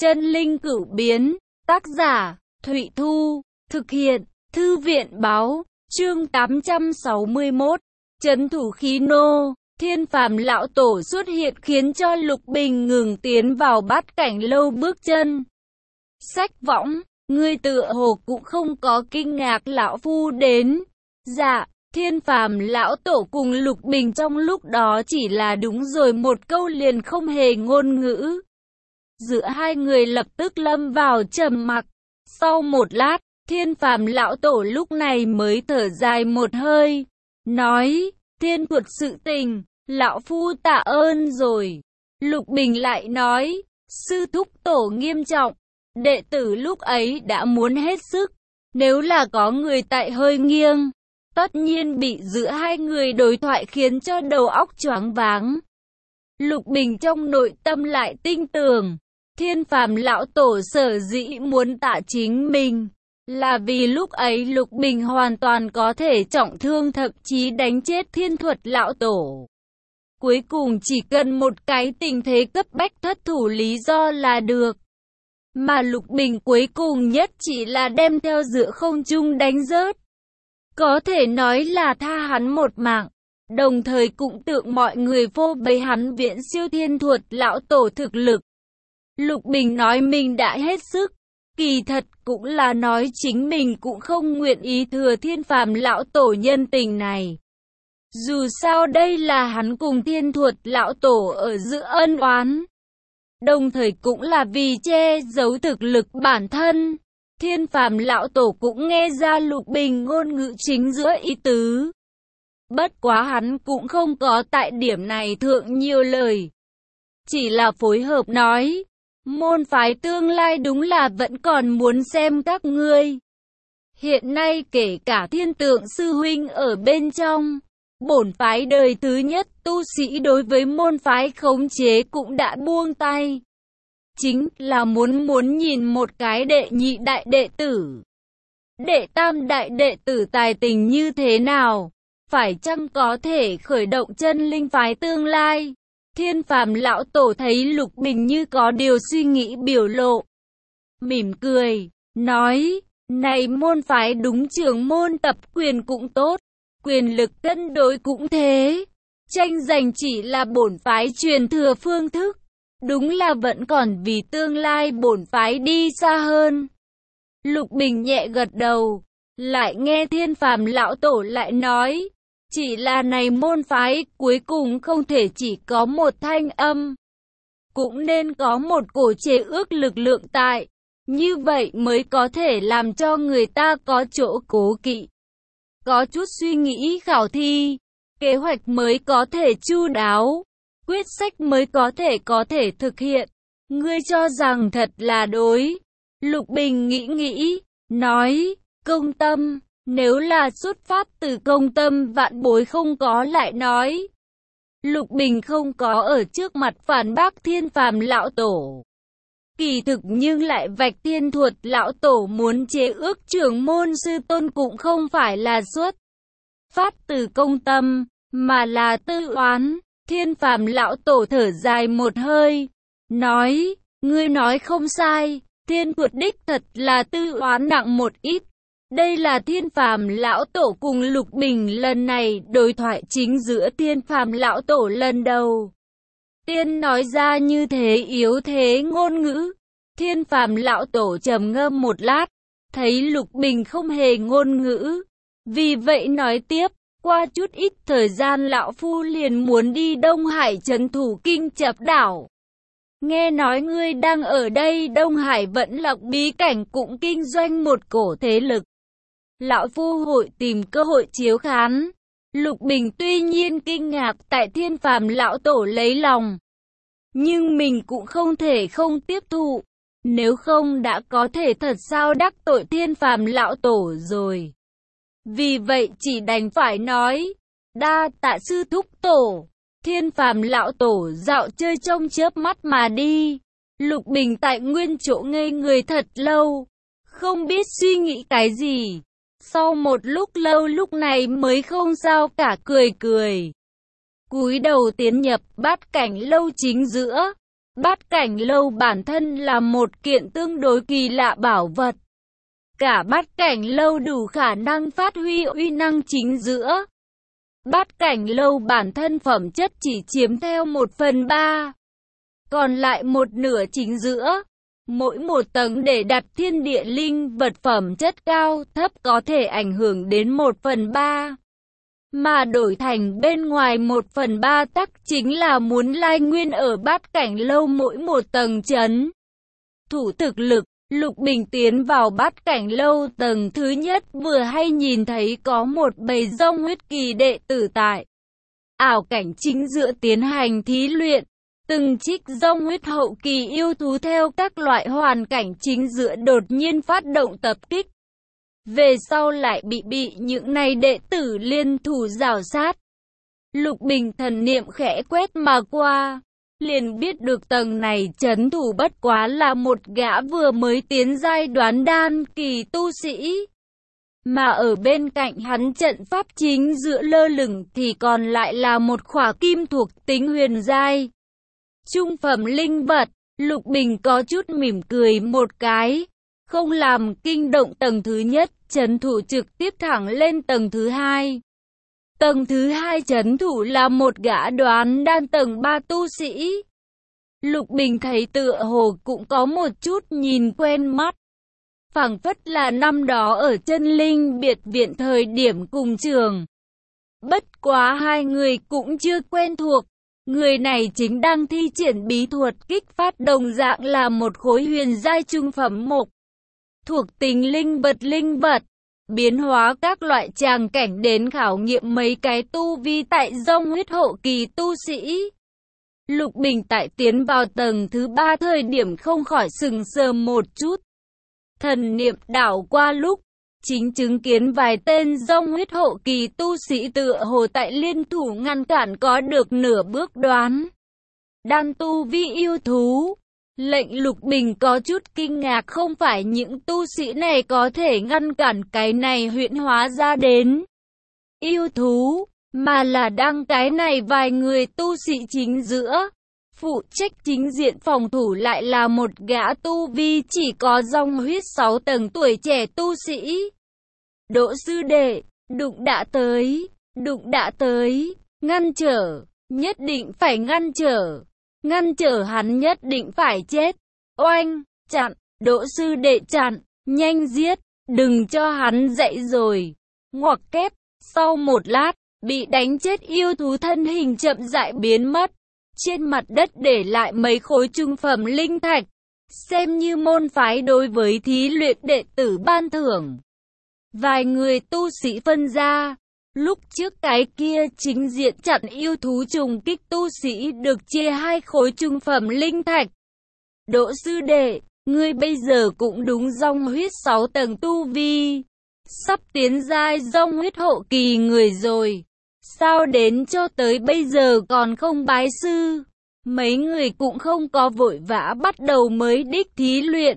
Chân linh cửu biến, tác giả, Thụy Thu, thực hiện, Thư viện báo, chương 861, trấn thủ khí nô. Thiên Phàm lão tổ xuất hiện khiến cho Lục Bình ngừng tiến vào bát cảnh lâu bước chân. Sách võng, ngươi tựa hồ cũng không có kinh ngạc lão phu đến. Dạ, Thiên Phàm lão tổ cùng Lục Bình trong lúc đó chỉ là đúng rồi một câu liền không hề ngôn ngữ. Giữa hai người lập tức lâm vào trầm mặc. Sau một lát, Thiên Phàm lão tổ lúc này mới thở dài một hơi, nói, thiên thuật sự tình, lão phu tạ ơn rồi. Lục Bình lại nói, sư thúc tổ nghiêm trọng, đệ tử lúc ấy đã muốn hết sức, nếu là có người tại hơi nghiêng, tất nhiên bị giữa hai người đối thoại khiến cho đầu óc choáng váng. Lục Bình trong nội tâm lại tin tưởng, Thiên Phàm lão tổ sở dĩ muốn tạ chính mình, là vì lúc ấy Lục Bình hoàn toàn có thể trọng thương thậm chí đánh chết Thiên Thuật lão tổ. Cuối cùng chỉ cần một cái tình thế cấp bách thất thủ lý do là được. Mà Lục Bình cuối cùng nhất chỉ là đem theo giữa không trung đánh rớt. Có thể nói là tha hắn một mạng, đồng thời cũng tượng mọi người vô bấy hắn viễn siêu Thiên Thuật lão tổ thực lực. Lục Bình nói mình đã hết sức, kỳ thật cũng là nói chính mình cũng không nguyện ý thừa Thiên Phàm lão tổ nhân tình này. Dù sao đây là hắn cùng Thiên Thuật lão tổ ở giữa ân oán, đồng thời cũng là vì che giấu thực lực bản thân. Thiên Phàm lão tổ cũng nghe ra Lục Bình ngôn ngữ chính giữa ý tứ. Bất quá hắn cũng không có tại điểm này thượng nhiều lời, chỉ là phối hợp nói, môn phái tương lai đúng là vẫn còn muốn xem các ngươi. Hiện nay kể cả Thiên Tượng sư huynh ở bên trong, bổn phái đời thứ nhất tu sĩ đối với môn phái khống chế cũng đã buông tay. Chính là muốn nhìn một cái đệ nhị đại đệ tử, đệ tam đại đệ tử tài tình như thế nào, phải chăng có thể khởi động chân linh phái tương lai. Thiên Phàm lão tổ thấy Lục Bình như có điều suy nghĩ biểu lộ, mỉm cười, nói, này môn phái đúng trưởng môn tập quyền cũng tốt, quyền lực cân đối cũng thế, tranh giành chỉ là bổn phái truyền thừa phương thức, đúng là vẫn còn vì tương lai bổn phái đi xa hơn. Lục Bình nhẹ gật đầu, lại nghe Thiên Phàm lão tổ lại nói, chỉ là này môn phái cuối cùng không thể chỉ có một thanh âm, cũng nên có một cổ chế ước lực lượng tại, như vậy mới có thể làm cho người ta có chỗ cố kỵ, có chút suy nghĩ khảo thi, kế hoạch mới có thể chu đáo, quyết sách mới có thể thực hiện. Ngươi cho rằng thật là đối. Lục Bình nghĩ, nói, công tâm. Nếu là xuất phát từ công tâm vạn bối không có lại nói. Lục Bình không có ở trước mặt phản bác Thiên Phàm lão tổ. Kỳ thực nhưng lại vạch Thiên Thuật lão tổ muốn chế ước trưởng môn sư tôn cũng không phải là xuất phát từ công tâm, mà là tư oán. Thiên Phàm lão tổ thở dài một hơi, nói, ngươi nói không sai, Thiên Thuật đích thật là tư oán nặng một ít. Đây là Thiên Phàm lão tổ cùng Lục Bình lần này đối thoại chính giữa Thiên Phàm lão tổ lần đầu tiên nói ra như thế yếu thế ngôn ngữ. Thiên Phàm lão tổ trầm ngâm một lát, thấy Lục Bình không hề ngôn ngữ, vì vậy nói tiếp, qua chút ít thời gian lão phu liền muốn đi Đông Hải trấn thủ Kinh Chập đảo. Nghe nói ngươi đang ở đây Đông Hải Vẫn Lạc bí cảnh cũng kinh doanh một cổ thế lực. Lão phu hội tìm cơ hội chiếu khán. Lục Bình tuy nhiên kinh ngạc tại Thiên Phàm lão tổ lấy lòng, nhưng mình cũng không thể không tiếp thụ, nếu không đã có thể thật sao đắc tội Thiên Phàm lão tổ rồi. Vì vậy chỉ đành phải nói, đa tạ sư thúc tổ. Thiên Phàm lão tổ dạo chơi trong chớp mắt mà đi. Lục Bình tại nguyên chỗ ngây người thật lâu, không biết suy nghĩ cái gì. Sau một lúc lâu lúc này mới không sao cả cười. Cúi đầu tiến nhập bát cảnh lâu chính giữa. Bát Cảnh Lâu bản thân là một kiện tương đối kỳ lạ bảo vật. Cả Bát Cảnh Lâu đủ khả năng phát huy uy năng chính giữa. Bát Cảnh Lâu bản thân phẩm chất chỉ chiếm theo 1/3. Còn lại một nửa chính giữa. Mỗi một tầng để đặt thiên địa linh vật phẩm chất cao, thấp có thể ảnh hưởng đến 1/3. Mà đổi thành bên ngoài 1/3 tắc chính là muốn lai nguyên ở Bát Cảnh Lâu mỗi một tầng trấn. Thủ thực lực, Lục Bình tiến vào Bát Cảnh Lâu tầng thứ nhất vừa hay nhìn thấy có một bầy dông huyết kỳ đệ tử tại ảo cảnh chính giữa tiến hành thí luyện. Từng trích dông huyết hậu kỳ yêu thú theo các loại hoàn cảnh chính giữa đột nhiên phát động tập kích. Về sau lại bị những này đệ tử liên thủ rào sát. Lục Bình thần niệm khẽ quét mà qua, liền biết được tầng này trấn thủ bất quá là một gã vừa mới tiến giai đoán đan kỳ tu sĩ. Mà ở bên cạnh hắn trận pháp chính giữa lơ lửng thì còn lại là một khỏa kim thuộc tính huyền giai. Trung phẩm linh vật, Lục Bình có chút mỉm cười một cái, không làm kinh động tầng thứ nhất, trấn thủ trực tiếp thẳng lên tầng thứ hai. Tầng thứ hai trấn thủ là một gã đoán đan tầng 3 tu sĩ. Lục Bình thấy tựa hồ cũng có một chút nhìn quen mắt. Phảng phất là năm đó ở Chân Linh biệt viện thời điểm cùng trường. Bất quá hai người cũng chưa quen thuộc. Người này chính đang thi triển bí thuật kích phát đồng dạng là một khối huyền giai trung phẩm mộc. Thuộc tính linh vật. Biến hóa các loại tràng cảnh đến khảo nghiệm mấy cái tu vi tại dông huyết hộ kỳ tu sĩ. Lục Bình tại tiến vào tầng thứ 3 thời điểm không khỏi sừng sờ một chút. Thần niệm đảo qua lúc, chính chứng kiến vài tên dông huyết hộ kỳ tu sĩ tựa hồ tại liên thủ ngăn cản có được nửa bước đoán đan tu vi yêu thú. Lệnh Lục Bình có chút kinh ngạc, không phải những tu sĩ này có thể ngăn cản cái này huyễn hóa ra đến yêu thú, mà là đang cái này vài người tu sĩ chính giữa. Phụ trách chính diện phòng thủ lại là một gã tu vi chỉ có dòng huyết 6 tầng tuổi trẻ tu sĩ. Đỗ sư đệ, đụng đã tới, ngăn trở, nhất định phải ngăn trở hắn nhất định phải chết. Oanh, chặn, Đỗ sư đệ chặn, nhanh giết, đừng cho hắn dậy rồi. Ngoặc kép, sau một lát, bị đánh chết yêu thú thân hình chậm rãi biến mất. Trên mặt đất để lại mấy khối trung phẩm linh thạch, xem như môn phái đối với thí luyện đệ tử ban thưởng. Vài người tu sĩ phân ra, lúc trước cái kia chính diện chặn yêu thú trùng kích tu sĩ được chia 2 khối trung phẩm linh thạch. Đỗ sư đệ, ngươi bây giờ cũng đúng dòng huyết 6 tầng tu vi, sắp tiến giai dòng huyết hộ kỳ người rồi. Sao đến cho tới bây giờ còn không bái sư? Mấy người cũng không có vội vã bắt đầu mới đích thí luyện,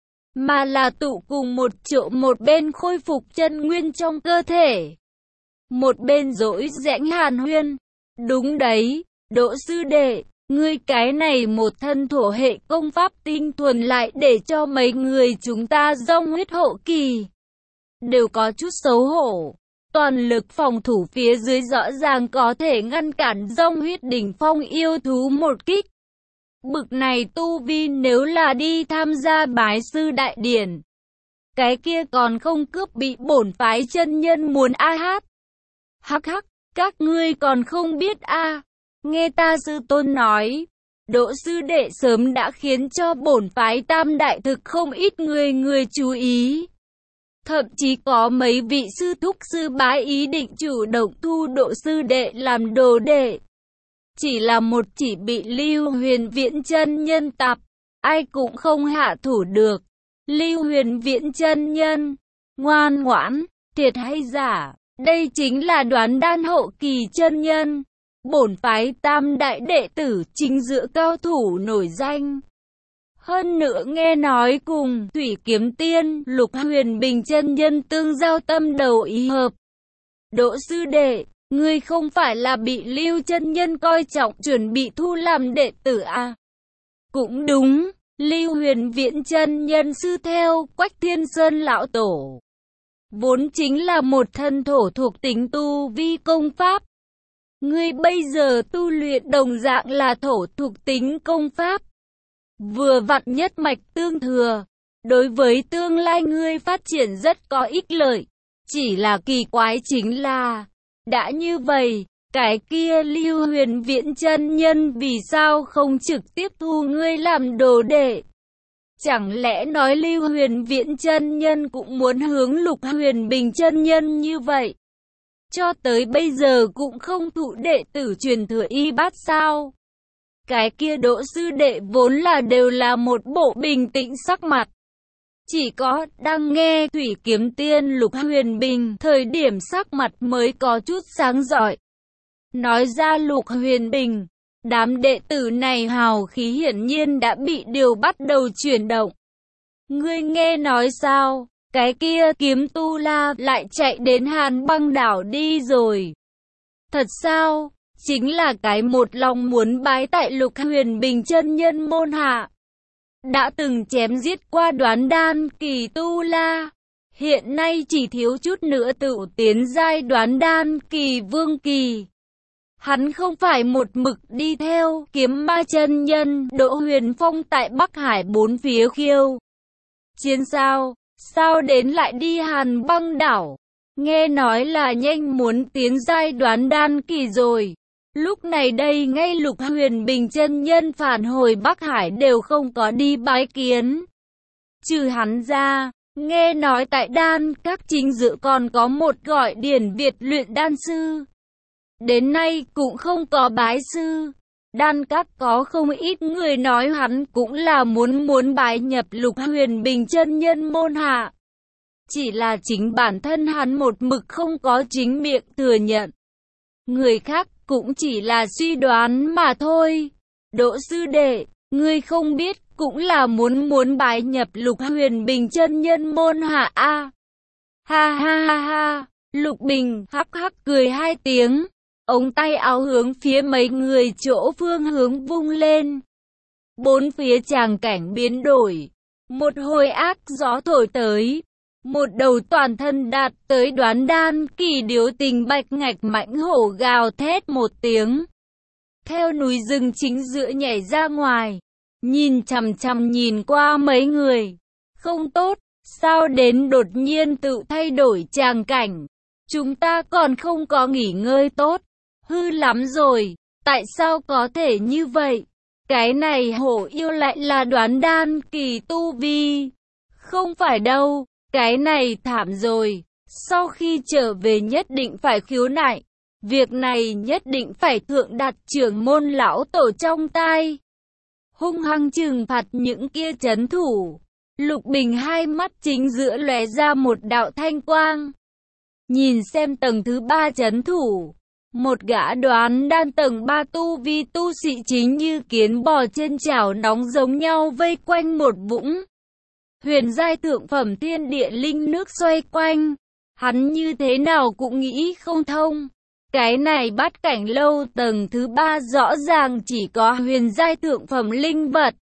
mà là tụ cùng một chỗ, một bên khôi phục chân nguyên trong cơ thể, một bên dỗi rãnh hàn huyên. Đúng đấy, Đỗ sư đệ, ngươi cái này một thân thổ hệ công pháp tinh thuần lại để cho mấy người chúng ta dông huyết hộ kỳ đều có chút xấu hổ. Toàn lực phòng thủ phía dưới rõ ràng có thể ngăn cản dông huyết đỉnh phong yêu thú một kích. Bực này tu vi nếu là đi tham gia bái sư đại điển, cái kia còn không cướp bị bổn phái chân nhân muốn a hát. Hắc hắc, các ngươi còn không biết a. Nghe ta sư tôn nói, Đỗ sư đệ sớm đã khiến cho bổn phái tam đại thực không ít người chú ý. Thậm chí có mấy vị sư thúc sư bái ý định chủ động thu Đỗ sư đệ làm đồ đệ. Chỉ là một chỉ bị Lưu Huyền Viễn chân nhân tập, ai cũng không hạ thủ được. Lưu Huyền Viễn chân nhân, ngoan ngoãn, thiệt hay giả, đây chính là đoán đan hộ kỳ chân nhân. Bổn phái tam đại đệ tử chính giữa cao thủ nổi danh. Hơn nữa nghe nói cùng Thủy Kiếm Tiên, Lục Huyền Bình chân nhân tương giao tâm đầu ý hợp. Đỗ sư đệ, ngươi không phải là bị Lưu chân nhân coi trọng chuẩn bị thu làm đệ tử à? Cũng đúng, Lưu Huyền Viễn chân nhân sư theo Quách Thiên Sơn lão tổ, vốn chính là một thân thổ thuộc tính tu vi công pháp. Ngươi bây giờ tu luyện đồng dạng là thổ thuộc tính công pháp, vừa vặn nhất mạch tương thừa, đối với tương lai ngươi phát triển rất có ích lợi. Chỉ là kỳ quái chính là, đã như vậy, cái kia Lưu Huyền Viễn chân nhân vì sao không trực tiếp thu ngươi làm đồ đệ? Chẳng lẽ nói Lưu Huyền Viễn chân nhân cũng muốn hướng Lục Huyền Bình chân nhân như vậy? Cho tới bây giờ cũng không thụ đệ tử truyền thừa y bát sao? Cái kia Đỗ sư đệ vốn là đều là một bộ bình tĩnh sắc mặt. Chỉ có đang nghe Thủy Kiếm Tiên Lục Huyền Bình thời điểm sắc mặt mới có chút sáng rọi. Nói ra Lục Huyền Bình, đám đệ tử này hào khí hiển nhiên đã bị điều bắt đầu chuyển động. Ngươi nghe nói sao, cái kia Kiếm Tu La lại chạy đến Hàn Băng đảo đi rồi. Thật sao, chính là cái một lòng muốn bái tại Lục Huyền Bình chân nhân môn hạ. Đã từng chém giết qua Đoán Đan kỳ Tu La, hiện nay chỉ thiếu chút nữa tự tiến giai Đoán Đan kỳ Vương kỳ. Hắn không phải một mực đi theo Kiếm Ma chân nhân Đỗ Huyền Phong tại Bắc Hải bốn phía khiêu chiến sao? Sao đến lại đi Hàn Băng đảo? Nghe nói là nhanh muốn tiến giai Đoán Đan kỳ rồi. Lúc này đây ngay Lục Huyền Bình chân nhân phản hồi Bắc Hải đều không có đi bái kiến. Trừ hắn ra, nghe nói tại đan các chính dự còn có một gọi Điển Việt luyện đan sư. Đến nay cũng không có bái sư. Đan các có không ít người nói hắn cũng là muốn bái nhập Lục Huyền Bình chân nhân môn hạ. Chỉ là chính bản thân hắn một mực không có chính miệng thừa nhận. Người khác cũng chỉ là suy đoán mà thôi. Đỗ sư đệ, ngươi không biết cũng là muốn bái nhập Lục Huyền Bình chân nhân môn hạ a. Ha ha ha ha, Lục Bình hắc hắc cười hai tiếng, ống tay áo hướng phía mấy người chỗ phương hướng vung lên. Bốn phía tràng cảnh biến đổi, một hồi ác gió thổi tới. Một đầu toàn thân đạt tới Đoán Đan kỳ điếu tình bạch ngạch mãnh hổ gào thét một tiếng. Theo núi rừng chính giữa nhảy ra ngoài, nhìn chằm chằm nhìn qua mấy người. Không tốt, sao đến đột nhiên tự thay đổi tràng cảnh. Chúng ta còn không có nghỉ ngơi tốt. Hư lắm rồi, tại sao có thể như vậy? Cái này hổ yêu lại là Đoán Đan kỳ tu vi. Không phải đâu. Cái này thảm rồi, sau khi trở về nhất định phải khiếu nại, việc này nhất định phải thượng đặt trưởng môn lão tổ trong tai. Hung hăng trừng phạt những kia trấn thủ. Lục Bình hai mắt chính giữa lóe ra một đạo thanh quang. Nhìn xem tầng thứ 3 trấn thủ, một gã Đoán Đan tầng 3 tu vi tu sĩ chính như kiến bò trên chảo nóng giống nhau vây quanh một vũng huyền giai thượng phẩm thiên địa linh nước xoay quanh. Hắn như thế nào cũng nghĩ không thông. Cái này Bát Cảnh Lâu tầng thứ 3 rõ ràng chỉ có huyền giai thượng phẩm linh vật.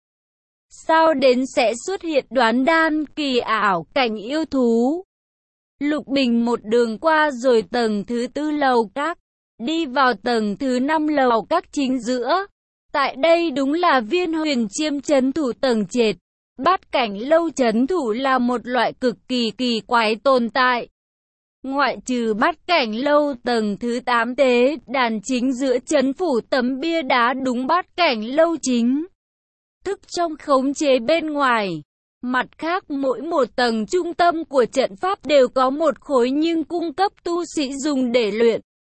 Sao đến sẽ xuất hiện Đoán Đan kỳ ảo cảnh yêu thú? Lục Bình một đường qua rồi tầng thứ 4 lầu các, đi vào tầng thứ 5 lầu các chính giữa. Tại đây đúng là Viên Huyền Chiêm trấn thủ tầng trệt. Bát Cảnh Lâu trấn thủ là một loại cực kỳ quái tồn tại. Ngoại trừ Bát Cảnh Lâu tầng thứ 8 tế đàn chính giữa trấn phủ tấm bia đá đúng Bát Cảnh Lâu chính thức trong khống chế bên ngoài. Mặt khác mỗi một tầng trung tâm của trận pháp đều có một khối nhưng cung cấp tu sĩ dùng để luyện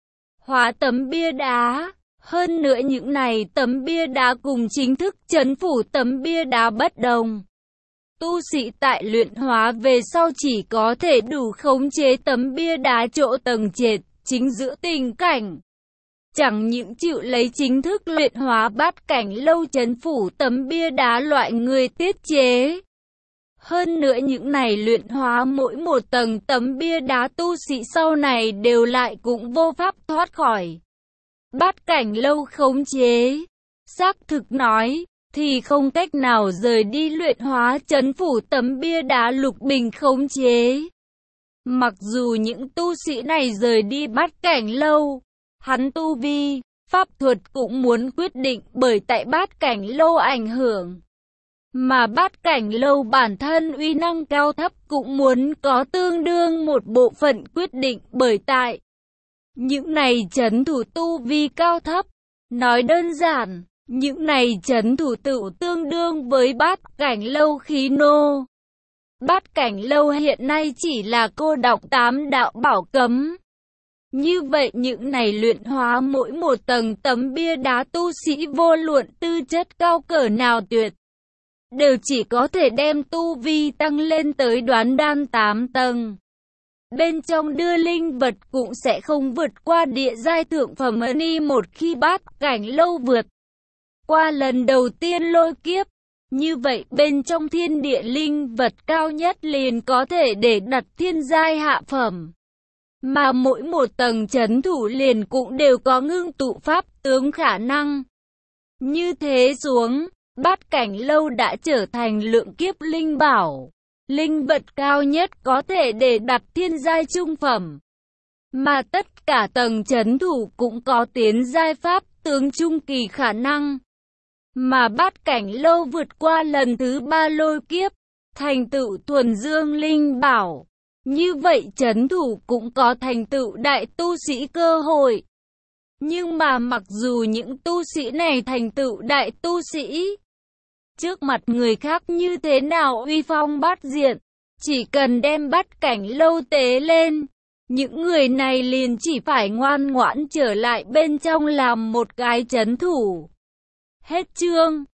hóa tấm bia đá. Hơn nữa những này tấm bia đá cùng chính thức trấn phủ tấm bia đá bất đồng. Tu sĩ tại luyện hóa về sau chỉ có thể đủ khống chế tấm bia đá chỗ tầng trệt, chính giữa tình cảnh. Chẳng những chịu lấy chính thức luyện hóa Bát Cảnh Lâu trấn phủ tấm bia đá loại người tiết chế. Hơn nữa những này luyện hóa mỗi một tầng tấm bia đá tu sĩ sau này đều lại cũng vô pháp thoát khỏi Bát Cảnh Lâu khống chế. Xác thực nói, thì không cách nào rời đi luyện hóa trấn phủ tấm bia đá Lục Bình khống chế. Mặc dù những tu sĩ này rời đi Bát Cảnh Lâu, hắn tu vi, pháp thuật cũng muốn quyết định bởi tại Bát Cảnh Lâu ảnh hưởng. Mà Bát Cảnh Lâu bản thân uy năng cao thấp cũng muốn có tương đương một bộ phận quyết định bởi tại những này trấn thủ tu vi cao thấp. Nói đơn giản, những này trấn thủ tự tương đương với Bát Cảnh Lâu khí nô. Bát Cảnh Lâu hiện nay chỉ là cô đọng 8 đạo bảo cấm. Như vậy những này luyện hóa mỗi một tầng tấm bia đá tu sĩ vô luận tư chất cao cỡ nào tuyệt, đều chỉ có thể đem tu vi tăng lên tới đoán đan 8 tầng. Bên trong đưa linh vật cũng sẽ không vượt qua địa giai thượng phẩm ni một khi Bát Cảnh Lâu vượt qua lần đầu tiên lôi kiếp. Như vậy bên trong thiên địa linh vật cao nhất liền có thể để đặt thiên giai hạ phẩm. Mà mỗi một tầng trấn thủ liền cũng đều có ngưng tụ pháp tướng khả năng. Như thế xuống, Bát Cảnh Lâu đã trở thành lượng kiếp linh bảo. Linh vật cao nhất có thể để đặt thiên giai trung phẩm. Mà tất cả tầng trấn thủ cũng có tiến giai pháp tướng trung kỳ khả năng. Mà Bát Cảnh Lâu vượt qua lần thứ 3 lôi kiếp, thành tựu thuần dương linh bảo. Như vậy trấn thủ cũng có thành tựu đại tu sĩ cơ hội. Nhưng mà mặc dù những tu sĩ này thành tựu đại tu sĩ, trước mặt người khác như thế nào uy phong bát diện, chỉ cần đem Bát Cảnh Lâu tế lên, những người này liền chỉ phải ngoan ngoãn trở lại bên trong làm một cái trấn thủ. Hết chương.